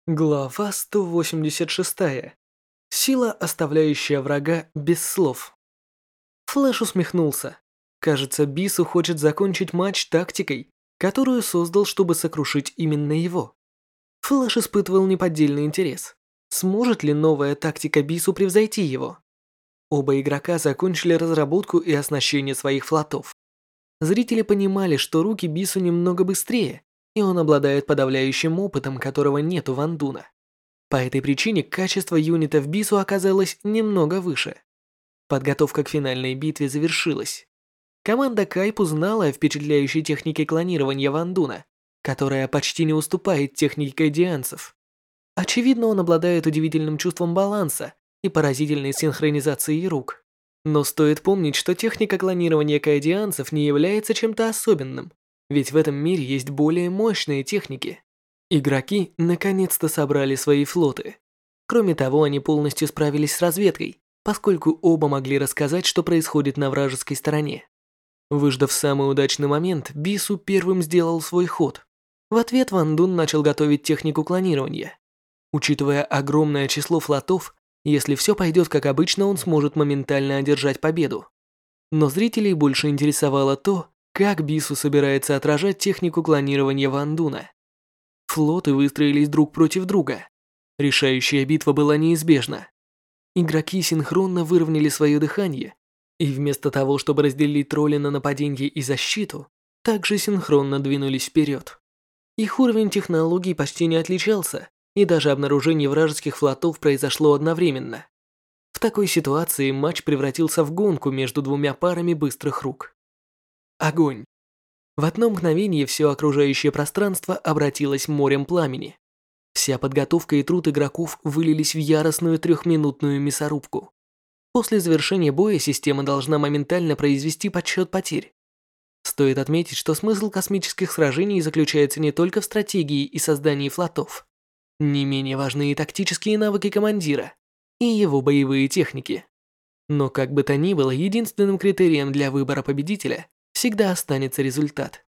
Глава 186. Сила, оставляющая врага без слов. Флэш усмехнулся. Кажется, Бису хочет закончить матч тактикой, которую создал, чтобы сокрушить именно его. Флэш испытывал неподдельный интерес. Сможет ли новая тактика Бису превзойти его? Оба игрока закончили разработку и оснащение своих флотов. Зрители понимали, что руки Бису немного быстрее, и он обладает подавляющим опытом, которого нет у Ван Дуна. По этой причине качество юнитов Бису оказалось немного выше. Подготовка к финальной битве завершилась. Команда Кайп узнала о впечатляющей технике клонирования Ван Дуна, которая почти не уступает технике кайдианцев. Очевидно, он обладает удивительным чувством баланса и поразительной синхронизацией рук. Но стоит помнить, что техника клонирования кайдианцев не является чем-то особенным, ведь в этом мире есть более мощные техники. Игроки наконец-то собрали свои флоты. Кроме того, они полностью справились с разведкой, поскольку оба могли рассказать, что происходит на вражеской стороне. Выждав самый удачный момент, Бису первым сделал свой ход. В ответ Ван Дун начал готовить технику клонирования. Учитывая огромное число флотов, если все пойдет как обычно, он сможет моментально одержать победу. Но зрителей больше интересовало то, как Бису собирается отражать технику клонирования Ван Дуна. Флоты выстроились друг против друга. Решающая битва была неизбежна. Игроки синхронно выровняли свое дыхание, и вместо того, чтобы разделить роли на нападение и защиту, также синхронно двинулись вперед. Их уровень технологий почти не отличался, и даже обнаружение вражеских флотов произошло одновременно. В такой ситуации матч превратился в гонку между двумя парами быстрых рук. Огонь. В одно мгновение все окружающее пространство обратилось морем пламени. Вся подготовка и труд игроков вылились в яростную трехминутную мясорубку. После завершения боя система должна моментально произвести подсчет потерь. Стоит отметить, что смысл космических сражений заключается не только в стратегии и создании флотов. Не менее важны и тактические навыки командира, и его боевые техники. Но как бы то ни было, единственным критерием для выбора победителя всегда останется результат.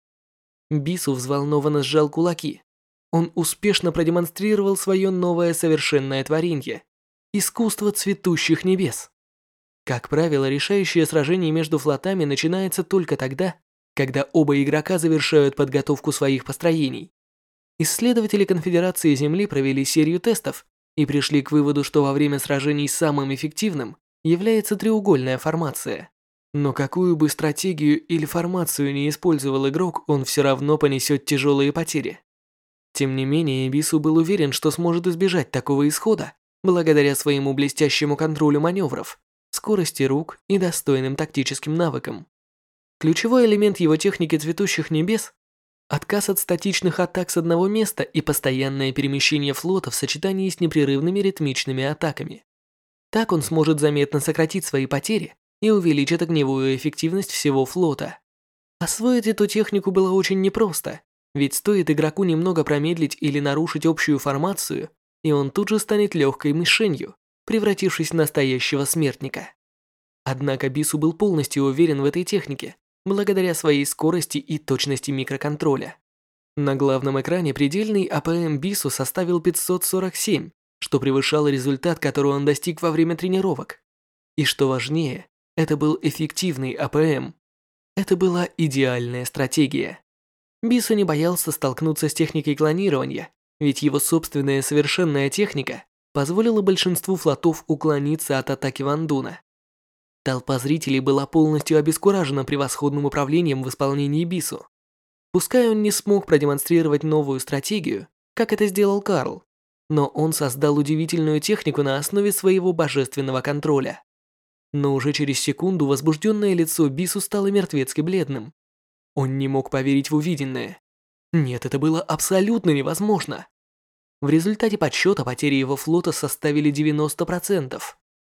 Бису взволнованно сжал кулаки. Он успешно продемонстрировал свое новое совершенное творение – искусство цветущих небес. Как правило, решающее сражение между флотами начинается только тогда, когда оба игрока завершают подготовку своих построений. Исследователи Конфедерации Земли провели серию тестов и пришли к выводу, что во время сражений самым эффективным является треугольная формация. Но какую бы стратегию или формацию не использовал игрок, он все равно понесет тяжелые потери. Тем не менее, Бису был уверен, что сможет избежать такого исхода благодаря своему блестящему контролю маневров, скорости рук и достойным тактическим навыкам. Ключевой элемент его техники цветущих небес – отказ от статичных атак с одного места и постоянное перемещение флота в сочетании с непрерывными ритмичными атаками. Так он сможет заметно сократить свои потери и увеличит огневую эффективность всего флота. Освоить эту технику было очень непросто, ведь стоит игроку немного промедлить или нарушить общую формацию, и он тут же станет легкой мишенью, превратившись в настоящего смертника. Однако Бису был полностью уверен в этой технике, благодаря своей скорости и точности микроконтроля. На главном экране предельный АПМ Бису составил 547, что превышало результат, который он достиг во время тренировок. И что важнее, это был эффективный АПМ. Это была идеальная стратегия. Бису не боялся столкнуться с техникой клонирования, ведь его собственная совершенная техника позволила большинству флотов уклониться от атаки Ван Дуна. Толпа зрителей была полностью обескуражена превосходным управлением в исполнении Бису. Пускай он не смог продемонстрировать новую стратегию, как это сделал Карл, но он создал удивительную технику на основе своего божественного контроля. Но уже через секунду возбужденное лицо Бису стало мертвецки бледным. Он не мог поверить в увиденное. Нет, это было абсолютно невозможно. В результате подсчета потери его флота составили 90%.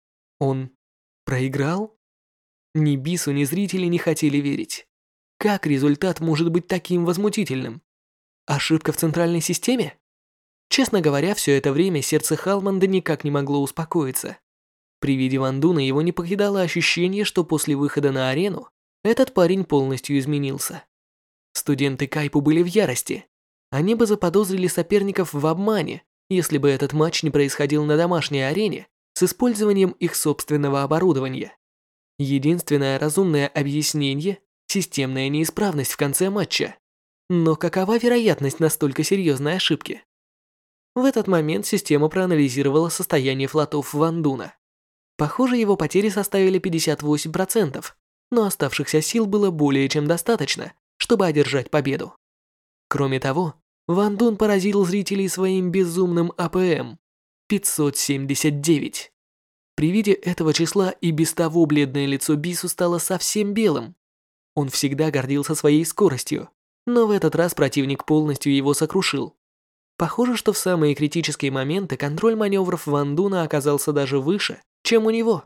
Он проиграл? Ни Бису, ни зрители не хотели верить. Как результат может быть таким возмутительным? Ошибка в центральной системе? Честно говоря, все это время сердце Халманда никак не могло успокоиться. При виде Ван Дуна его не покидало ощущение, что после выхода на арену этот парень полностью изменился. Студенты Кайпу были в ярости. Они бы заподозрили соперников в обмане, если бы этот матч не происходил на домашней арене с использованием их собственного оборудования. Единственное разумное объяснение – системная неисправность в конце матча. Но какова вероятность настолько серьезной ошибки? В этот момент система проанализировала состояние флотов Ван Дуна. Похоже, его потери составили 58%, но оставшихся сил было более чем достаточно, чтобы одержать победу. Кроме того, Ван Дун поразил зрителей своим безумным АПМ – 579. При виде этого числа и без того бледное лицо Бису стало совсем белым. Он всегда гордился своей скоростью, но в этот раз противник полностью его сокрушил. Похоже, что в самые критические моменты контроль маневров Ван Дуна оказался даже выше, чем у него.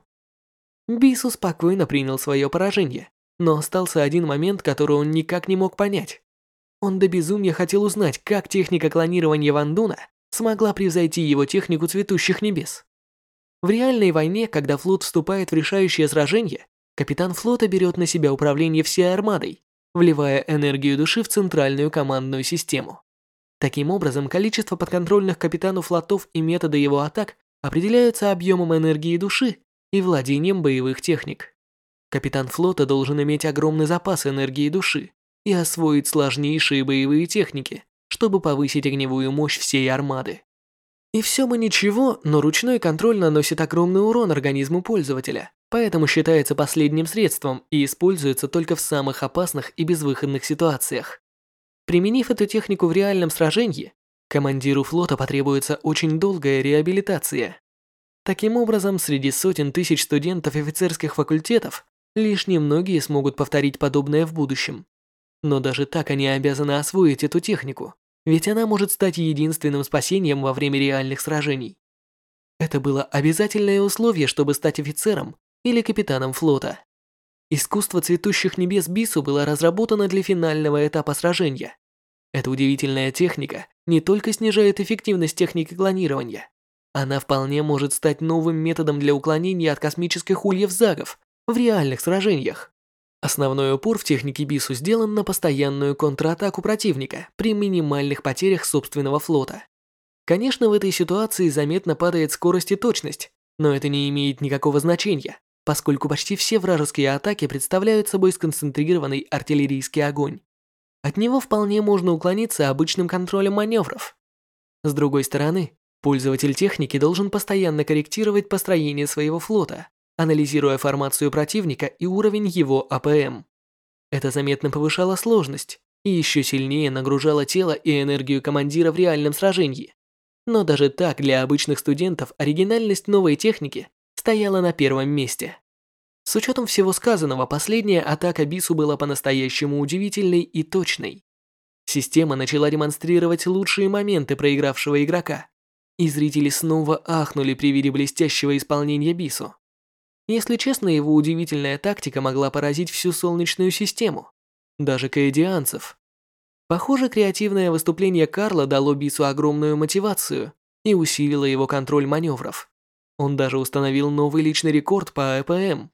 Бису спокойно принял свое поражение, но остался один момент, который он никак не мог понять. Он до безумия хотел узнать, как техника клонирования Ван Дуна смогла превзойти его технику цветущих небес. В реальной войне, когда флот вступает в решающее сражение, капитан флота берет на себя управление всей армадой, вливая энергию души в центральную командную систему. Таким образом, количество подконтрольных капитану флотов и методы его атак определяются объемом энергии души и владением боевых техник. Капитан флота должен иметь огромный запас энергии души и освоить сложнейшие боевые техники, чтобы повысить огневую мощь всей армады. И все бы ничего, но ручной контроль наносит огромный урон организму пользователя, поэтому считается последним средством и используется только в самых опасных и безвыходных ситуациях. Применив эту технику в реальном сражении, командиру флота потребуется очень долгая реабилитация. Таким образом, среди сотен тысяч студентов офицерских факультетов лишь немногие смогут повторить подобное в будущем. Но даже так они обязаны освоить эту технику, ведь она может стать единственным спасением во время реальных сражений. Это было обязательное условие, чтобы стать офицером или капитаном флота. Искусство цветущих небес Бису было разработано для финального этапа сражения. Эта удивительная техника не только снижает эффективность техники клонирования, она вполне может стать новым методом для уклонения от космических ульев загов в реальных сражениях. Основной упор в технике Бису сделан на постоянную контратаку противника при минимальных потерях собственного флота. Конечно, в этой ситуации заметно падает скорость и точность, но это не имеет никакого значения, поскольку почти все вражеские атаки представляют собой сконцентрированный артиллерийский огонь. От него вполне можно уклониться обычным контролем маневров. С другой стороны, пользователь техники должен постоянно корректировать построение своего флота, анализируя формацию противника и уровень его АПМ. Это заметно повышало сложность и еще сильнее нагружало тело и энергию командира в реальном сражении. Но даже так для обычных студентов оригинальность новой техники стояла на первом месте. С учетом всего сказанного, последняя атака Бису была по-настоящему удивительной и точной. Система начала демонстрировать лучшие моменты проигравшего игрока, и зрители снова ахнули при виде блестящего исполнения Бису. Если честно, его удивительная тактика могла поразить всю Солнечную систему, даже каэдианцев. Похоже, креативное выступление Карла дало Бису огромную мотивацию и усилило его контроль маневров. Он даже установил новый личный рекорд по АПМ,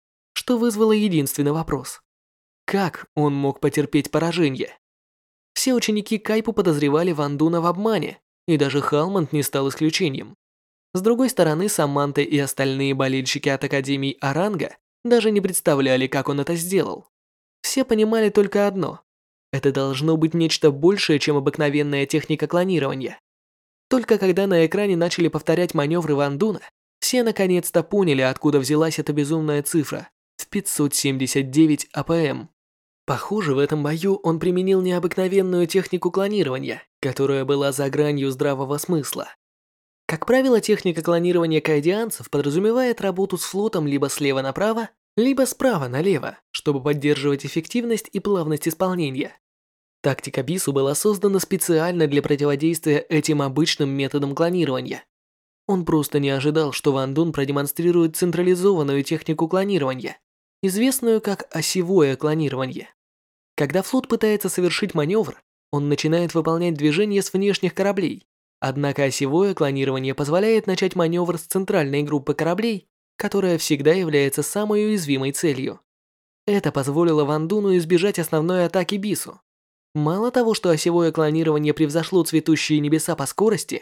что вызвало единственный вопрос. Как он мог потерпеть поражение? Все ученики Кайпу подозревали Ван Дуна в обмане, и даже Халмонд не стал исключением. С другой стороны, Саманта и остальные болельщики от Академии Оранга даже не представляли, как он это сделал. Все понимали только одно. Это должно быть нечто большее, чем обыкновенная техника клонирования. Только когда на экране начали повторять маневры Ван Дуна, все наконец-то поняли, откуда взялась эта безумная цифра в 579 АПМ. Похоже, в этом бою он применил необыкновенную технику клонирования, которая была за гранью здравого смысла. Как правило, техника клонирования каэдианцев подразумевает работу с флотом либо слева направо, либо справа налево, чтобы поддерживать эффективность и плавность исполнения. Тактика Бису была создана специально для противодействия этим обычным методам клонирования. Он просто не ожидал, что Ван Дун продемонстрирует централизованную технику клонирования, известную как осевое клонирование. Когда флот пытается совершить маневр, он начинает выполнять движения с внешних кораблей. Однако осевое клонирование позволяет начать маневр с центральной группы кораблей, которая всегда является самой уязвимой целью. Это позволило Ван Дуну избежать основной атаки Бису. Мало того, что осевое клонирование превзошло цветущие небеса по скорости,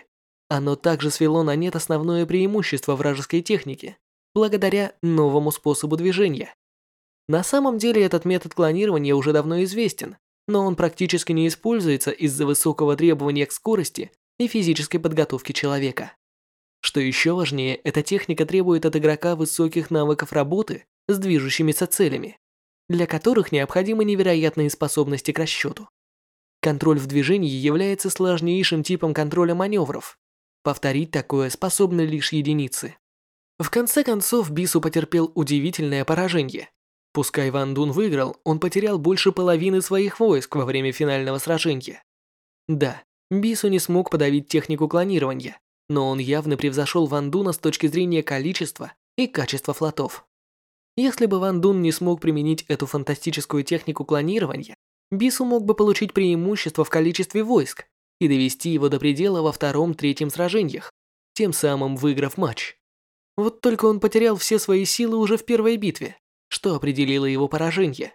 Оно также свело на нет основное преимущество вражеской техники, благодаря новому способу движения. На самом деле этот метод клонирования уже давно известен, но он практически не используется из-за высокого требования к скорости и физической подготовки человека. Что еще важнее, эта техника требует от игрока высоких навыков работы с движущимися целями, для которых необходимы невероятные способности к расчету. Контроль в движении является сложнейшим типом контроля маневров. Повторить такое способны лишь единицы. В конце концов, Бису потерпел удивительное поражение. Пускай Ван Дун выиграл, он потерял больше половины своих войск во время финального сражения. Да, Бису не смог подавить технику клонирования, но он явно превзошел Ван Дуна с точки зрения количества и качества флотов. Если бы Ван Дун не смог применить эту фантастическую технику клонирования, Бису мог бы получить преимущество в количестве войск и довести его до предела во втором-третьем сражениях, тем самым выиграв матч. Вот только он потерял все свои силы уже в первой битве, что определило его поражение.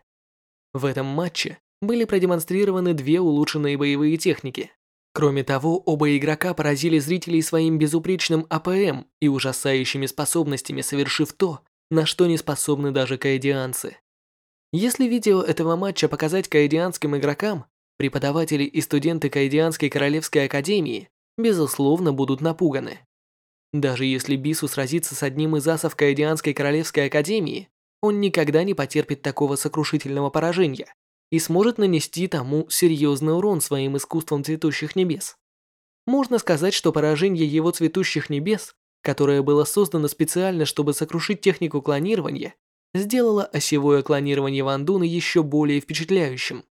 В этом матче были продемонстрированы две улучшенные боевые техники. Кроме того, оба игрока поразили зрителей своим безупречным АПМ и ужасающими способностями, совершив то, на что не способны даже каэдианцы. Если видео этого матча показать каэдианским игрокам, преподаватели и студенты Каэдианской Королевской Академии, безусловно, будут напуганы. Даже если Бису сразится с одним из асов Каэдианской Королевской Академии, он никогда не потерпит такого сокрушительного поражения и сможет нанести тому серьезный урон своим искусством цветущих небес. Можно сказать, что поражение его цветущих небес, которое было создано специально, чтобы сокрушить технику клонирования, сделало осевое клонирование Ван Дуна еще более впечатляющим.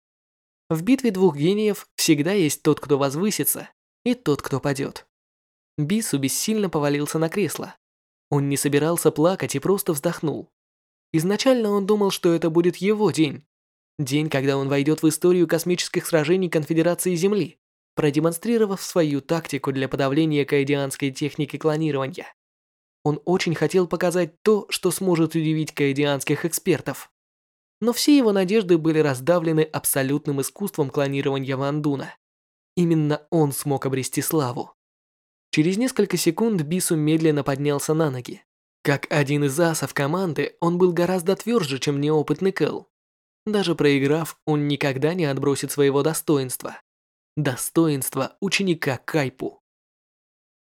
В битве двух гениев всегда есть тот, кто возвысится, и тот, кто падет. Бису бессильно повалился на кресло. Он не собирался плакать и просто вздохнул. Изначально он думал, что это будет его день. День, когда он войдет в историю космических сражений Конфедерации Земли, продемонстрировав свою тактику для подавления каэдианской техники клонирования. Он очень хотел показать то, что сможет удивить каэдианских экспертов. Но все его надежды были раздавлены абсолютным искусством клонирования Ван Дуна. Именно он смог обрести славу. Через несколько секунд Бису медленно поднялся на ноги. Как один из асов команды, он был гораздо тверже, чем неопытный Кэл. Даже проиграв, он никогда не отбросит своего достоинства. Достоинство ученика Кайпу.